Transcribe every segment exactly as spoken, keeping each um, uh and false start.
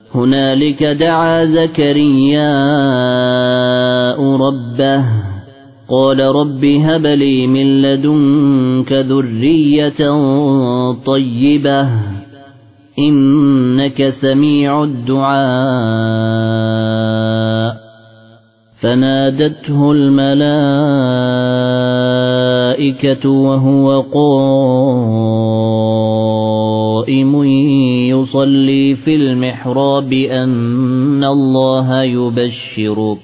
هنالك دعا زكرياء ربه قال رب هب لي من لدنك ذرية طيبة إنك سميع الدعاء فنادته الملائكة وهو قائم يصلي في المحراب أن الله يبشرك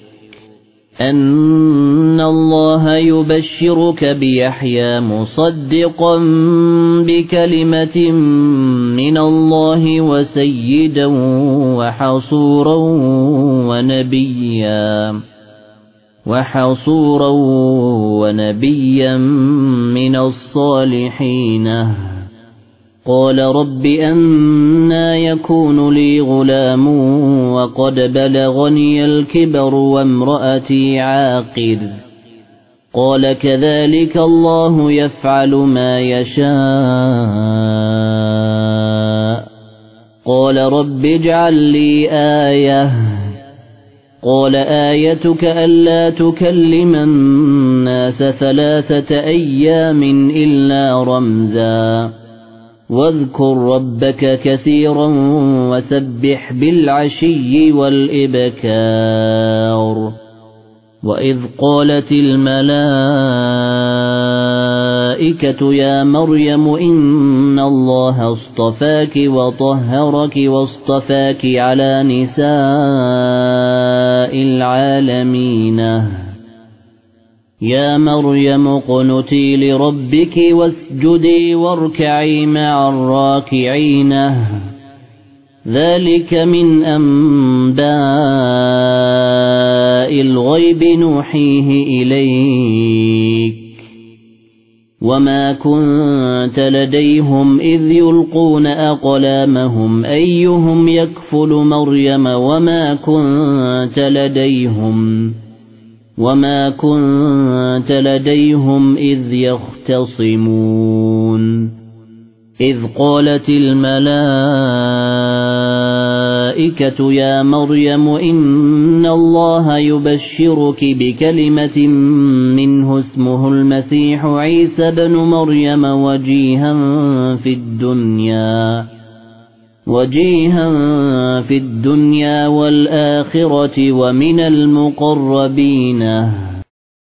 أن الله يبشرك بيحيى مصدقا بكلمة من الله وسيدا وحصورا ونبيا وحصورا ونبيا من الصالحين قال رب أنى يكون لي غلام وقد بلغني الكبر وامرأتي عاقر قال كذلك الله يفعل ما يشاء قال رب اجعل لي آية قال آيتك ألا تكلم الناس ثلاثة أيام إلا رمزا واذكر ربك كثيرا وسبح بالعشي والإبكار وإذ قالت الملائكة يا مريم إن الله اصطفاك وطهرك واصطفاك على نساء العالمين يا مريم اقنتي لربك واسجدي واركعي مع الراكعين ذلك من أنباء الغيب نوحيه إليك وما كنت لديهم إذ يلقون أقلامهم أيهم يكفل مريم وما كنت لديهم وما كنت لديهم إذ يختصمون إذ قالت الملائكة يا مريم إن الله يبشرك بكلمة منه اسمه المسيح عيسى بن مريم وجيها في الدنيا وجيها في الدنيا والآخرة ومن المقربين